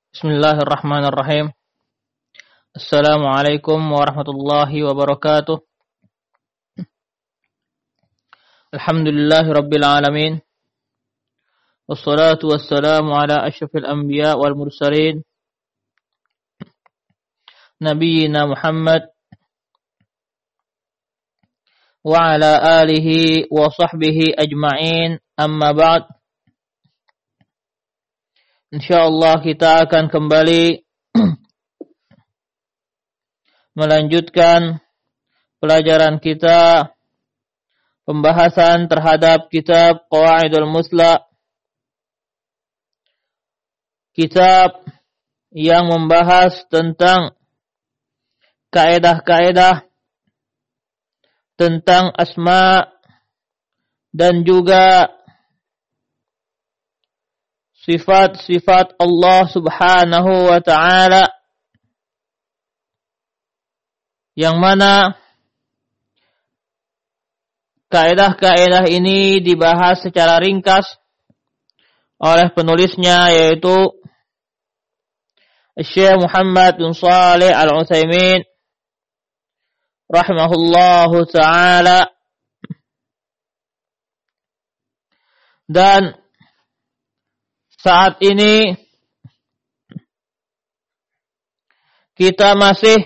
Bismillahirrahmanirrahim. Assalamualaikum warahmatullahi wabarakatuh. Alhamdulillahi rabbil alamin. Wassalatu wassalamu ala asyrafil anbiya wal mursalin. Nabiyyina Muhammad wa ala alihi wa sahbihi ajma'in. Amma ba'd. Insyaallah kita akan kembali melanjutkan pelajaran kita, pembahasan terhadap kitab Qawaidul Musla, kitab yang membahas tentang kaedah-kaedah tentang asma dan juga sifat-sifat Allah Subhanahu wa ta'ala, yang mana kaedah-kaedah ini dibahas secara ringkas oleh penulisnya, yaitu Syekh Muhammad bin Shalih Al-Utsaimin rahimahullahu ta'ala. Dan saat ini kita masih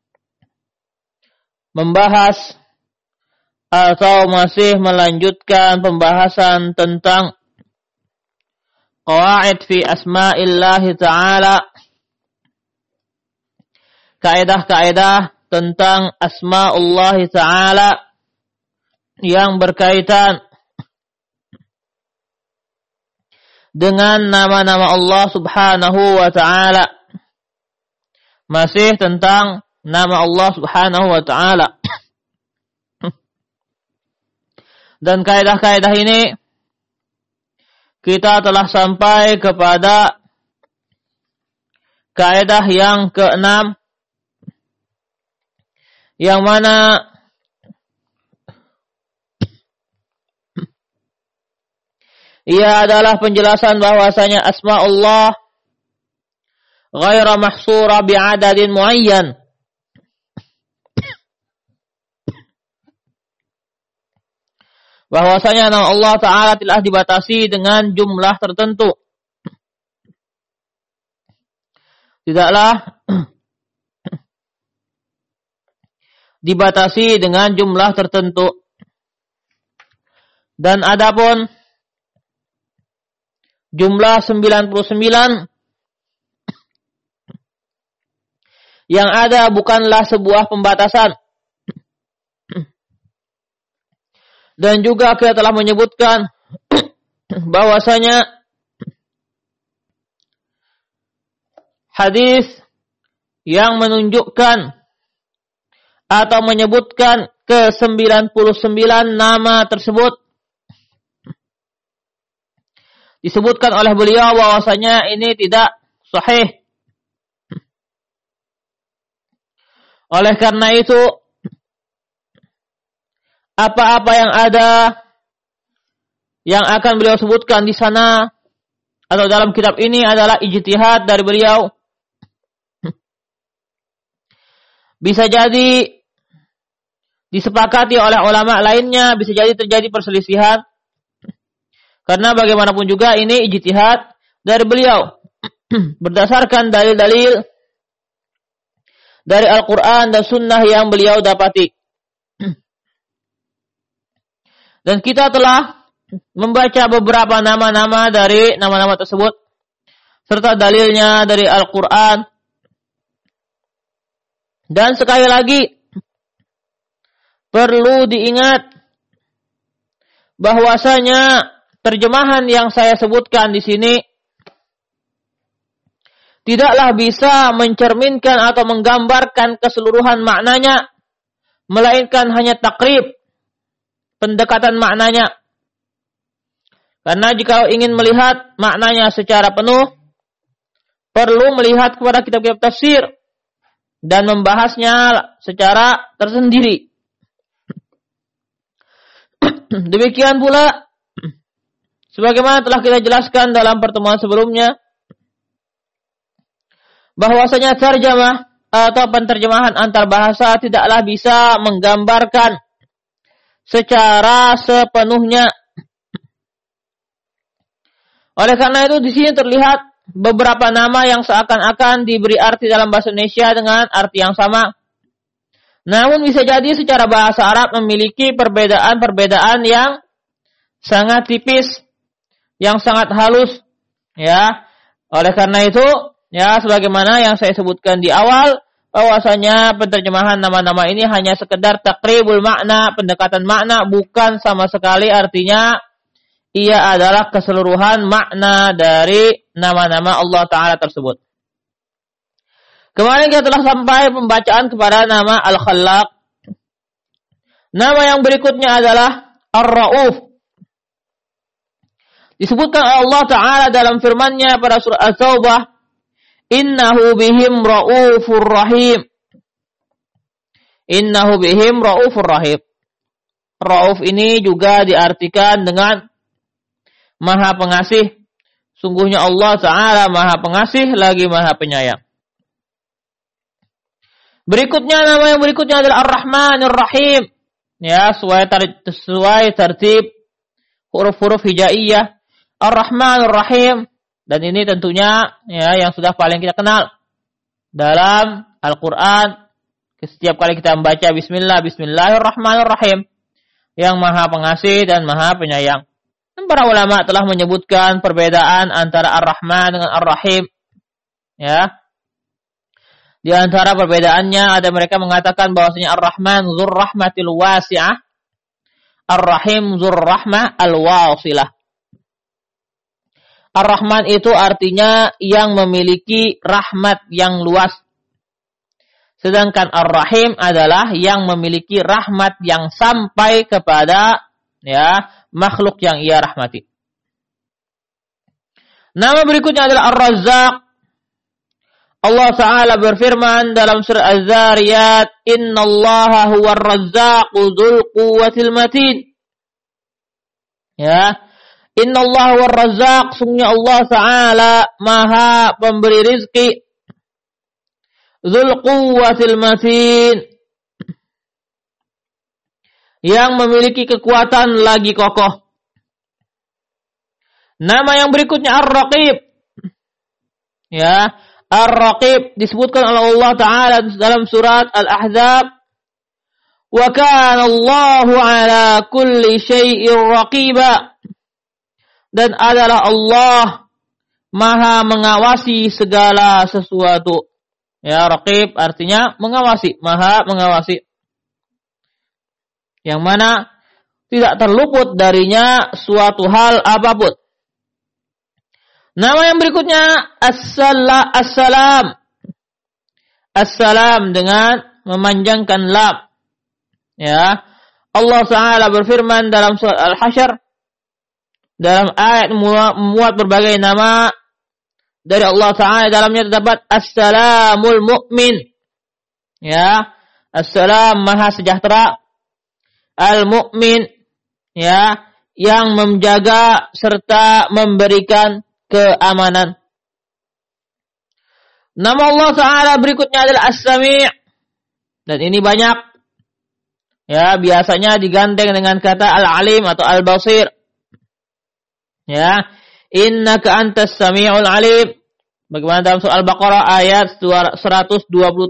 membahas atau masih melanjutkan pembahasan tentang qawaid fi asma'illahi ta'ala, kaedah-kaedah tentang asma'ullahi ta'ala yang berkaitan dengan nama-nama Allah Subhanahu wa ta'ala. Masih tentang nama Allah Subhanahu wa ta'ala. Dan kaidah-kaidah ini kita telah sampai kepada kaidah yang ke-6, yang mana ia adalah penjelasan bahwasanya asma Allah ghaira mahsura bi'adadin muayyan. Bahwasanya nama Allah Ta'ala telah dibatasi dengan jumlah tertentu. Tidaklah dibatasi dengan jumlah tertentu. Dan adapun jumlah 99 yang ada bukanlah sebuah pembatasan. Dan juga kita telah menyebutkan bahwasanya hadis yang menunjukkan atau menyebutkan ke 99 nama tersebut disebutkan oleh beliau bahwasanya ini tidak sahih. Oleh karena itu, apa-apa yang ada yang akan beliau sebutkan di sana atau dalam kitab ini adalah ijtihad dari beliau. Bisa jadi disepakati oleh ulama lainnya, bisa jadi terjadi perselisihan. Karena bagaimanapun juga ini ijtihad dari beliau berdasarkan dalil-dalil dari Al-Quran dan Sunnah yang beliau dapati. Dan kita telah membaca beberapa nama-nama dari nama-nama tersebut serta dalilnya dari Al-Quran. Dan sekali lagi perlu diingat bahwasanya terjemahan yang saya sebutkan di sini tidaklah bisa mencerminkan atau menggambarkan keseluruhan maknanya, melainkan hanya takrib, pendekatan maknanya. Karena jika ingin melihat maknanya secara penuh, perlu melihat kepada kitab-kitab tafsir dan membahasnya secara tersendiri. Demikian pula sebagaimana telah kita jelaskan dalam pertemuan sebelumnya, bahwasanya terjemah atau penterjemahan antar bahasa tidaklah bisa menggambarkan secara sepenuhnya. Oleh karena itu di sini terlihat beberapa nama yang seakan-akan diberi arti dalam bahasa Indonesia dengan arti yang sama. Namun bisa jadi secara bahasa Arab memiliki perbedaan-perbedaan yang sangat tipis, yang sangat halus, ya. Oleh karena itu, ya, sebagaimana yang saya sebutkan di awal, bahwasanya penterjemahan nama-nama ini hanya sekedar takribul makna, pendekatan makna, bukan sama sekali artinya ia adalah keseluruhan makna dari nama-nama Allah Ta'ala tersebut. Kemarin kita telah sampai pembacaan kepada nama Al-Khallaq. Nama yang berikutnya adalah Ar-Ra'uf. Disebutkan Allah Ta'ala dalam firman-Nya pada surah At-Taubah, Innahu bihim ra'ufur rahim. Innahu bihim ra'ufur rahim. Ra'uf ini juga diartikan dengan Maha Pengasih. Sungguhnya Allah Ta'ala Maha Pengasih lagi Maha Penyayang. Berikutnya, nama yang berikutnya adalah Ar-Rahmanir Rahim. Ya, sesuai tertib huruf-huruf hijaiyah. Ar-Rahmanir Rahim. Dan ini tentunya ya yang sudah paling kita kenal dalam Al-Quran. Setiap kali kita membaca Bismillahirrahmanirrahim, yang Maha Pengasih dan Maha Penyayang. Dan para ulama telah menyebutkan perbedaan antara Ar-Rahman dengan Ar-Rahim. Ya. Di antara perbedaannya ada mereka mengatakan bahwasanya Ar-Rahman dzur rahmatil wasi'ah, Ar-Rahim dzur rahmah al-wasilah. Ar-Rahman itu artinya yang memiliki rahmat yang luas. Sedangkan Ar-Rahim adalah yang memiliki rahmat yang sampai kepada ya makhluk yang ia rahmati. Nama berikutnya adalah Ar-Razzaq. Allah Ta'ala berfirman dalam surah Az-Zariyat, Innallaha huwar razzaqu dzul quwwatil matin. Ya. Innallaha huwar razzaq, sungguhnya Allah Ta'ala Maha pemberi rizki. Dzul quwwatil matin, yang memiliki kekuatan lagi kokoh. Nama yang berikutnya Ar-Raqib. Ya, Ar-Raqib disebutkan oleh Allah Ta'ala dalam surat Al-Ahzab. Wa kana Allahu ala kulli syai'in raqiba. Dan adalah Allah Maha mengawasi segala sesuatu. Ya, Raqib artinya mengawasi, Maha mengawasi. Yang mana tidak terluput darinya suatu hal apapun. Nama yang berikutnya As-Salam. As-Salam dengan memanjangkan lam. Ya. Allah Ta'ala berfirman dalam surat Al-Hasyr, dalam ayat memuat berbagai nama dari Allah Ta'ala, dalamnya terdapat As-Salamul Mu'min. Ya. As-Salam Maha Sejahtera. Al-Mu'min, ya, yang menjaga serta memberikan keamanan. Nama Allah Ta'ala berikutnya adalah As-Sami'. Dan ini banyak. Ya, biasanya digandeng dengan kata Al-Alim atau Al-Basir. Ya, innaka antas sami'ul alim. Bagaimana dalam surah Al-Baqarah ayat 127.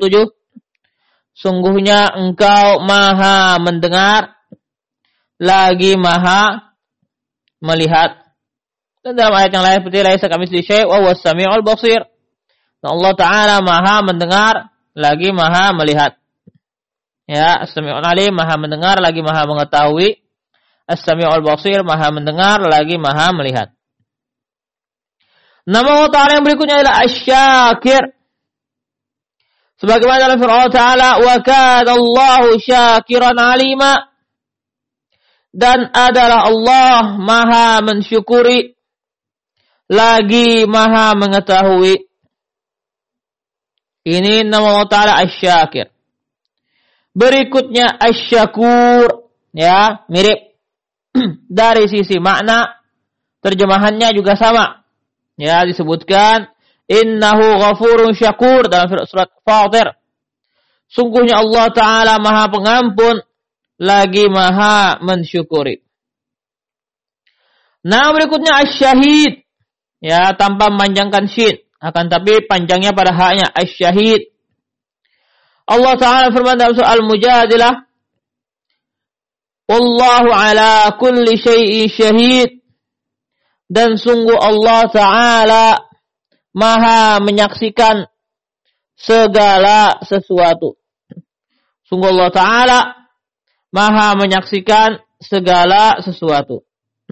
Sungguhnya engkau Maha mendengar lagi Maha melihat. Dan dalam ayat yang lain seperti laisa kamitslihi syai' wa huwas sami'ul basir. Allah Ta'ala Maha mendengar lagi Maha melihat. Ya, As-Sami'ul Alim, Maha mendengar lagi Maha mengetahui. As-Sami'ul Basir, Maha mendengar lagi Maha melihat. Nama Allah Ta'ala yang berikutnya adalah Asy-Syakir. Sebagaimana dalam firman Allah Ta'ala, wa kana Allahu syakiran alima. Dan adalah Allah Maha mensyukuri lagi Maha mengetahui. Ini nama Allah Ta'ala Asy-Syakir. Berikutnya Asy-Syakur. Ya, mirip. Dari sisi makna, terjemahannya juga sama. Ya, disebutkan Innahu ghafurun syakur dalam surat Fatir. Sungguhnya Allah Ta'ala Maha Pengampun lagi Maha mensyukuri. Nah, berikutnya asy-syahid. Ya, tanpa memanjangkan syin, akan tapi panjangnya pada haknya asy-syahid. Allah Ta'ala firman dalam surah Al-Mujadilah, Wallahu ala kulli syai'in syahid. Dan sungguh Allah Ta'ala Maha menyaksikan segala sesuatu. Sungguh Allah Ta'ala Maha menyaksikan segala sesuatu.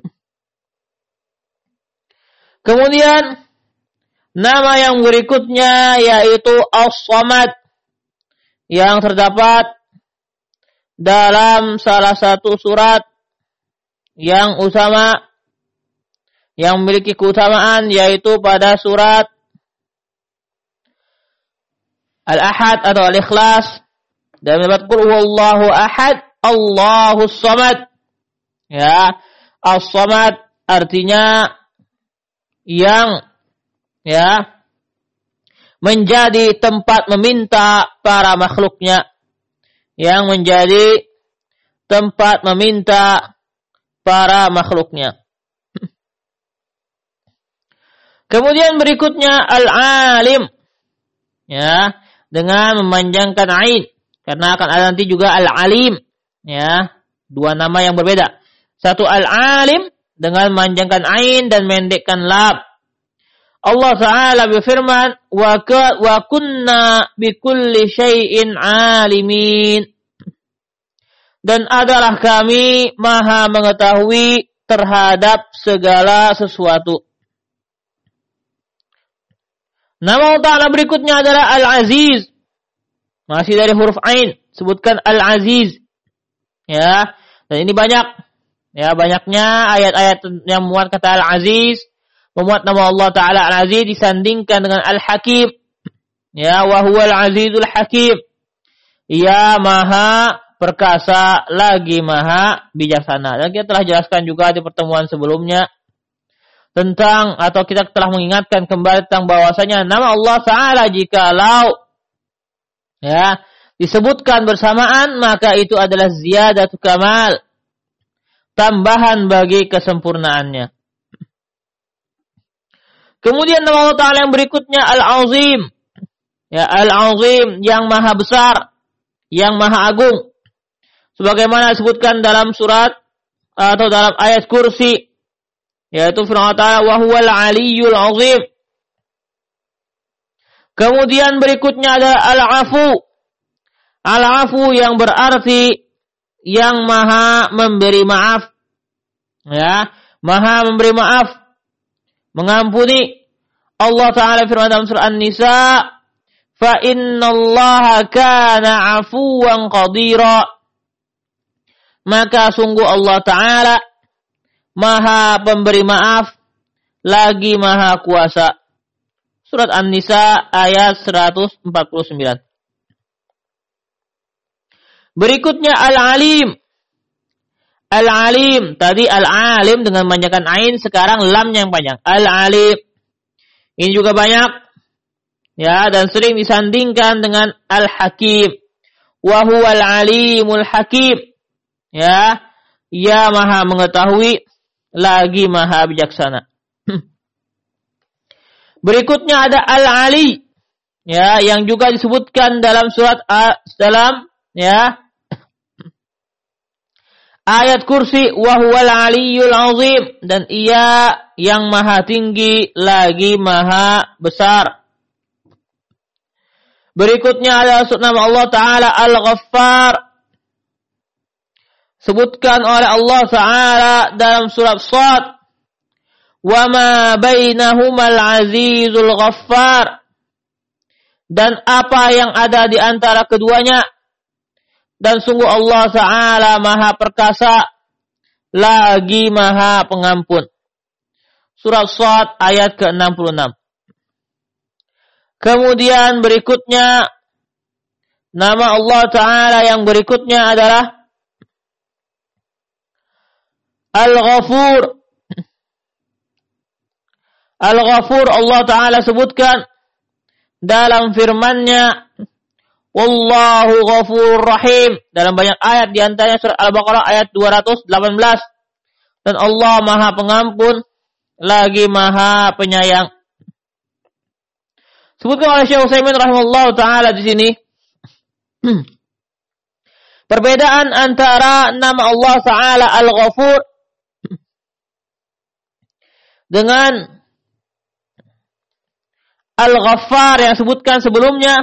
Kemudian nama yang berikutnya yaitu As-Samad yang terdapat dalam salah satu surat yang utama yang memiliki keutamaan yaitu pada surat Al-Ahad atau Al-Ikhlas dan mendapat qul huwallahu ahad Allahus samad. Ya, As-Samad artinya yang menjadi tempat meminta para makhluknya, yang menjadi tempat meminta para makhluknya. Kemudian berikutnya Al-Alim, ya, dengan memanjangkan ain, karena akan ada nanti juga Al-Alim, ya, dua nama yang berbeda. Satu Al-Alim dengan memanjangkan ain dan mendekkan lam. Allah Ta'ala berfirman, wa kunna bikulli syai'in alimin. Dan adalah kami Maha mengetahui terhadap segala sesuatu. Nama Allah Ta'ala berikutnya adalah Al-Aziz. Masih dari huruf Ain. Sebutkan Al-Aziz. Ya. Dan ini banyak. Ya, banyaknya ayat-ayat yang memuat kata Al-Aziz. Memuat nama Allah Ta'ala Al-Aziz disandingkan dengan Al-Hakim. Ya, wa huwal Azizul Hakim. Ia Maha perkasa lagi Maha bijaksana. Dan kita telah jelaskan juga di pertemuan sebelumnya tentang, atau kita telah mengingatkan kembali tentang bahwasanya nama Allah Ta'ala jikalau ya disebutkan bersamaan maka itu adalah ziyadatu kamal, tambahan bagi kesempurnaannya. Kemudian nama Allah Ta'ala yang berikutnya Al-Azim, ya, Al-Azim yang maha besar, yang maha agung, sebagaimana disebutkan dalam surat atau dalam ayat kursi, yaitu firman Allah Ta'ala wa huwal aliyyul azim. Kemudian berikutnya adalah Al-Afu. Al-Afu yang berarti yang maha memberi maaf. Ya, maha memberi maaf, mengampuni. Allah Ta'ala firman dalam surah An-Nisa, fa innallaha kana afuwan qadira. Maka sungguh Allah Ta'ala Maha pemberi maaf, lagi maha kuasa. Surat An-Nisa ayat 149. Berikutnya Al-Alim. Al-Alim. Tadi Al-Alim dengan memanjangkan ain, sekarang lamnya yang panjang. Al-Alim. Ini juga banyak. Ya, dan sering disandingkan dengan Al-Hakim. Wa huwal alimul hakim. Ya, ia maha mengetahui lagi maha bijaksana. Berikutnya ada Al-Ali, ya, yang juga disebutkan dalam surat dalam ya ayat kursi, wa huwal aliyyul azim, dan ia yang maha tinggi lagi maha besar. Berikutnya ada nama Allah Ta'ala Al-Ghaffar, sebutkan oleh Allah Ta'ala dalam surat Shad, wa ma bainahumal azizul ghaffar, dan apa yang ada di antara keduanya, dan sungguh Allah Ta'ala maha perkasa lagi maha pengampun. Surat Shad ayat ke-66. Kemudian berikutnya nama Allah Ta'ala yang berikutnya adalah Al-Ghafur. Al-Ghafur Allah Ta'ala sebutkan dalam firman-Nya, Wallahu Ghafurur Rahim, dalam banyak ayat, di antaranya surah Al-Baqarah ayat 218. Dan Allah Maha Pengampun lagi Maha Penyayang. Sebutkan oleh Syekh Utsaimin rahimahullahu taala di sini perbedaan antara nama Allah Ta'ala Al-Ghafur dengan Al-Ghaffar yang sebutkan sebelumnya,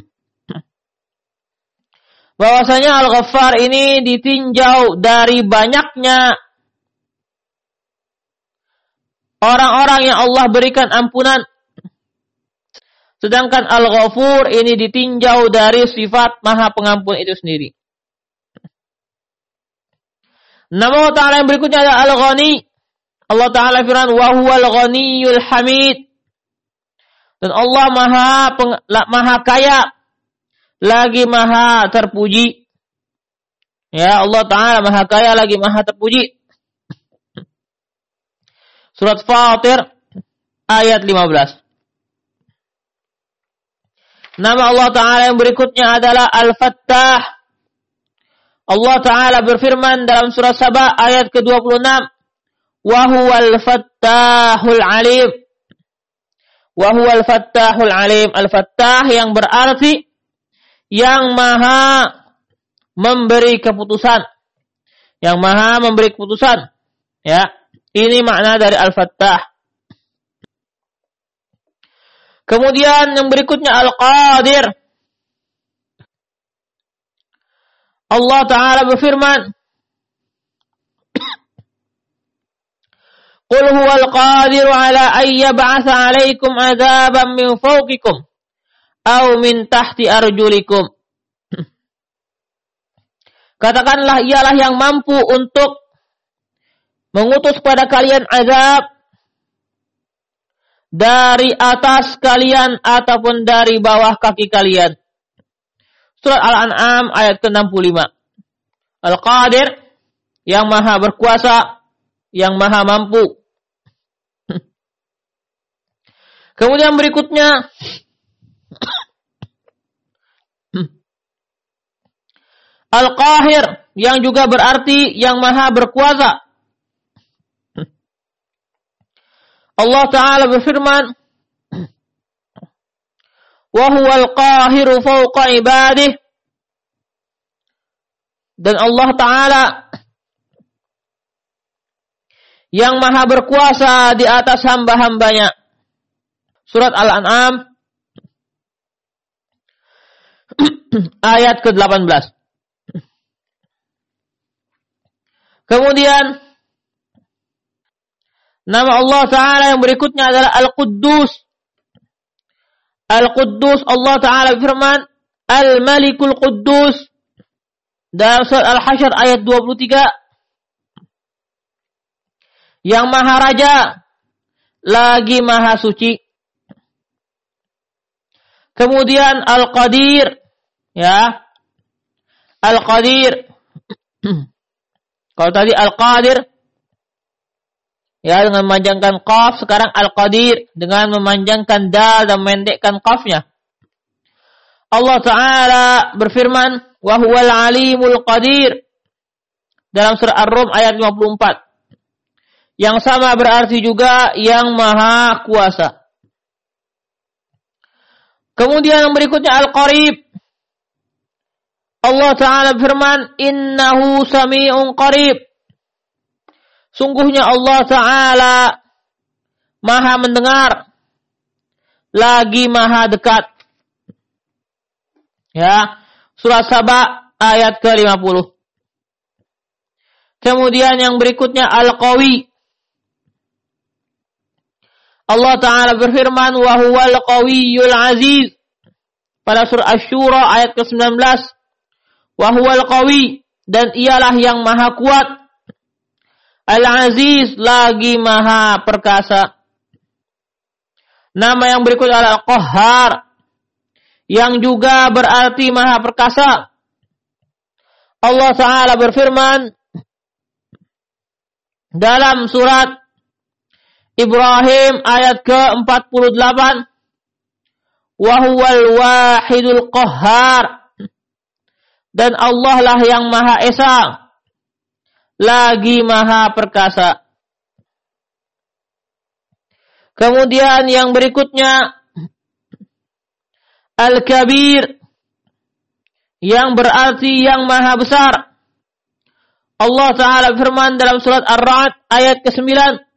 bahwasanya Al-Ghaffar ini ditinjau dari banyaknya orang-orang yang Allah berikan ampunan. Sedangkan Al-Ghafur ini ditinjau dari sifat Maha Pengampun itu sendiri. Nama Allah Ta'ala yang berikutnya adalah Al-Ghani. Allah Ta'ala firman, wa huwal ghaniyul hamid. Dan Allah Maha Kaya lagi Maha terpuji. Ya, Allah Ta'ala Maha Kaya lagi Maha terpuji. Surat Fatir ayat 15. Nama Allah Ta'ala yang berikutnya adalah Al-Fattah. Allah Ta'ala berfirman dalam surah Saba ayat ke-26, wa huwal fattahul alim. Wa huwal fattahul alim. Al-Fattah yang berarti yang Maha memberi keputusan. Yang Maha memberi keputusan. Ya, ini makna dari Al-Fattah. Kemudian yang berikutnya Al-Qadir. Allah Ta'ala berfirman, Qul huwal qadiru ala an yab'atha 'alaikum 'adzaban min fawqikum aw min tahti arjulikum. Katakanlah, ialah yang mampu untuk mengutus kepada kalian azab dari atas kalian ataupun dari bawah kaki kalian. Surat Al-An'am ayat ke-65. Al-Qadir, yang Maha berkuasa, yang Maha mampu. Kemudian berikutnya Al-Qahir, yang juga berarti yang Maha berkuasa. Allah Ta'ala berfirman, wa huwal qahiru fawqa ibadih. Dan Allah Ta'ala yang Maha berkuasa di atas hamba-hambanya. Surat Al-An'am ayat ke-18. Kemudian nama Allah Ta'ala yang berikutnya adalah Al-Quddus. Al-Quddus, Allah Ta'ala firman, Al-Malikul Quddus. Dalam surat Al-Hasyr ayat 23. Yang Maha Raja, lagi Maha Suci. Kemudian Al-Qadir. Ya. Al-Qadir. Kalau tadi Al-Qadir, ya, dengan memanjangkan qaf, sekarang Al-Qadir dengan memanjangkan dal dan memendekkan qafnya. Allah Ta'ala berfirman, wa huwal alimul qadir. Dalam surah Ar-Rum ayat 54. Yang sama berarti juga yang Maha Kuasa. Kemudian yang berikutnya Al-Qarib. Allah Ta'ala berfirman, innahu sami'un qarib. Sungguhnya Allah Ta'ala Maha mendengar, lagi Maha dekat. Ya, surah Saba ayat ke-50. Kemudian yang berikutnya Al-Qawi. Allah Ta'ala berfirman, wa huwal qawiyyul aziz. Pada surah Asy-Syura ayat ke-19. Wa huwal qawi, dan ialah yang Maha kuat. Al-Aziz, lagi Maha perkasa. Nama yang berikut adalah Qahhar, yang juga berarti Maha perkasa. Allah Ta'ala berfirman dalam surat Ibrahim ayat ke-48. Wa huwal wahidul qahhar. Dan Allah lah yang Maha Esa, lagi Maha Perkasa. Kemudian yang berikutnya Al-Kabir, yang berarti yang Maha Besar. Allah Ta'ala firman dalam surat Ar-Ra'd ayat ke-9.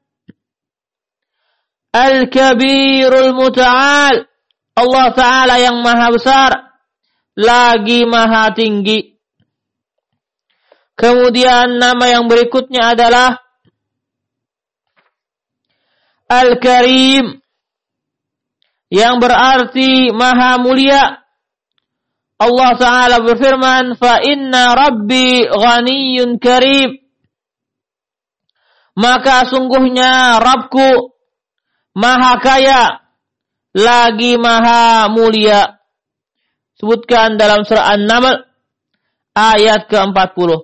Al-Kabirul Muta'al. Allah Ta'ala yang Maha Besar, lagi Maha Tinggi. Kemudian nama yang berikutnya adalah Al-Karim, yang berarti Maha Mulia. Allah Ta'ala berfirman, fa inna rabbi ghaniyyun karim. Maka sungguhnya Rabbku Maha Kaya, lagi Maha Mulia. Sebutkan dalam surah An-Naml ayat ke-40.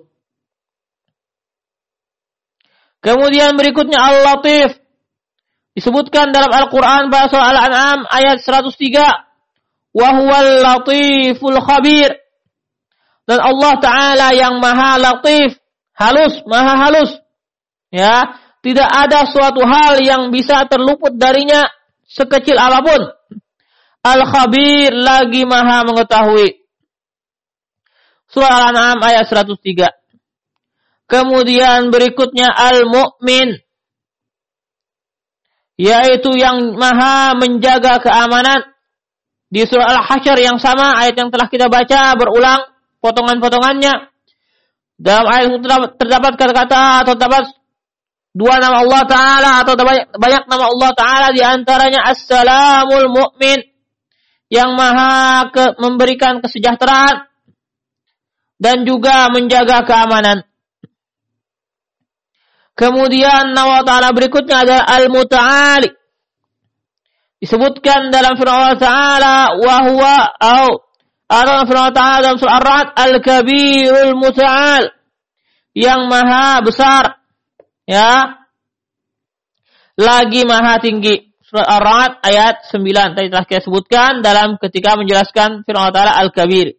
Kemudian berikutnya Al-Latif, disebutkan dalam Al-Quran pada surah Al-An'am ayat 103. Wa huwal latiful khabir. Dan Allah Ta'ala yang Maha Latif, halus, Maha halus. Ya, tidak ada suatu hal yang bisa terluput darinya sekecil apapun. Al-Khabir, lagi Maha mengetahui. Surah Al-An'am ayat 103. Kemudian berikutnya Al-Mu'min, yaitu yang Maha menjaga keamanan. Di surah Al-Hasyr yang sama, ayat yang telah kita baca berulang potongan-potongannya. Dalam ayat itu terdapat kata-kata atau terdapat dua nama Allah Ta'ala atau banyak nama Allah Ta'ala, di antaranya As-Salamul Mu'min, yang Maha memberikan kesejahteraan dan juga menjaga keamanan. Kemudian nama Ta'ala berikutnya adalah Al-Muta'ali. Disebutkan dalam firman Allah Ta'ala, wa huwa atau firman Allah Ta'ala dalam surah Ar-Ra'd, Al-Kabirul Muta'al, yang Maha Besar, ya, lagi Maha Tinggi. Surah Ar-Ra'd ayat 9 tadi telah kita sebutkan dalam ketika menjelaskan firman Allah Ta'ala Al-Kabir.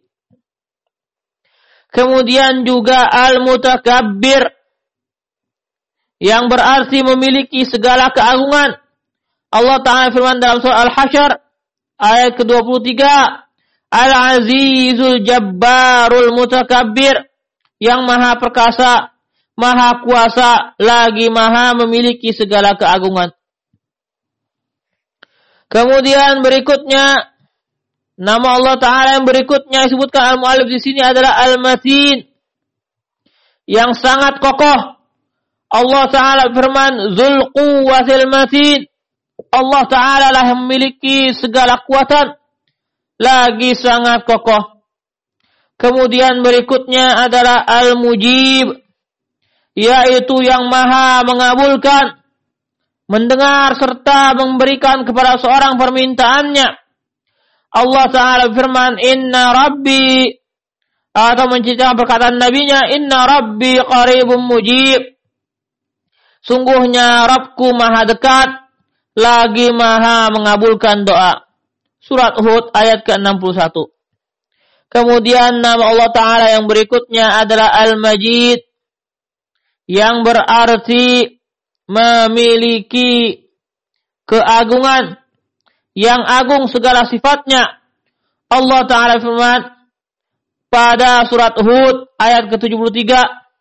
Kemudian juga Al-Mutakabbir, yang berarti memiliki segala keagungan. Allah Ta'ala firman dalam surah Al-Hasyr ayat ke-23. Al-Azizul Jabbarul Mutakabbir, yang Maha Perkasa, Maha Kuasa, lagi Maha memiliki segala keagungan. Kemudian berikutnya, nama Allah Ta'ala yang berikutnya disebutkan Al-Mu'allif di sini adalah Al-Matin, yang sangat kokoh. Allah Ta'ala firman, Dzul Quwwatil Matin. Allah Ta'ala lah yang memiliki segala kuatan, lagi sangat kokoh. Kemudian berikutnya adalah Al-Mujib, yaitu yang Maha mengabulkan, mendengar serta memberikan kepada seorang permintaannya. Allah Ta'ala firman, Inna Rabbi, atau menceritakan perkataan Nabi-Nya, Inna Rabbi qaribun mujib. Sungguhnya Rabbku Maha dekat, lagi Maha mengabulkan doa. Surat Hud ayat ke-61. Kemudian nama Allah Ta'ala yang berikutnya adalah Al-Majid, yang berarti memiliki keagungan, yang agung segala sifatnya. Allah Ta'ala firman pada surat Hud ayat ke-73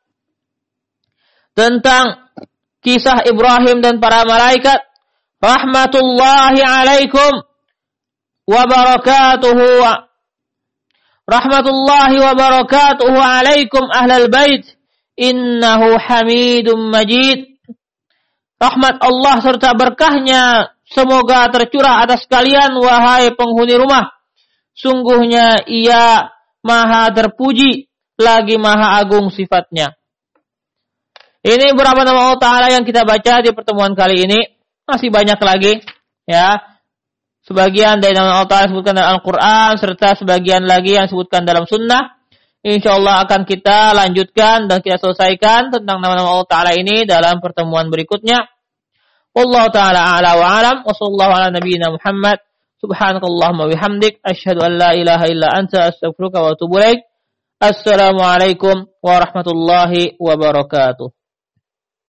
tentang kisah Ibrahim dan para malaikat. Rahmatullahi alaikum wa barakatuhu. Rahmatullahi wa barakatuhu alaikum ahlal bait. Innahu hamidum majid. Rahmat Allah serta berkahnya semoga tercurah atas kalian, wahai penghuni rumah. Sungguhnya ia Maha terpuji, lagi Maha agung sifatnya. Ini beberapa nama Allah Ta'ala yang kita baca di pertemuan kali ini. Masih banyak lagi, ya. Sebagian dari nama Allah Ta'ala disebutkan dalam Al-Quran, serta sebagian lagi yang disebutkan dalam Sunnah. InsyaAllah akan kita lanjutkan dan kita selesaikan tentang nama-nama Allah Ta'ala ini dalam pertemuan berikutnya. Wallahu ta'ala a'la wa a'lam. Wa sallallahu ala nabiyyina Muhammad. Subhanakallahumma bihamdik. Asyhadu an la ilaha illa anta astaghfiruka wa atubu ilaik. Assalamualaikum warahmatullahi wabarakatuh.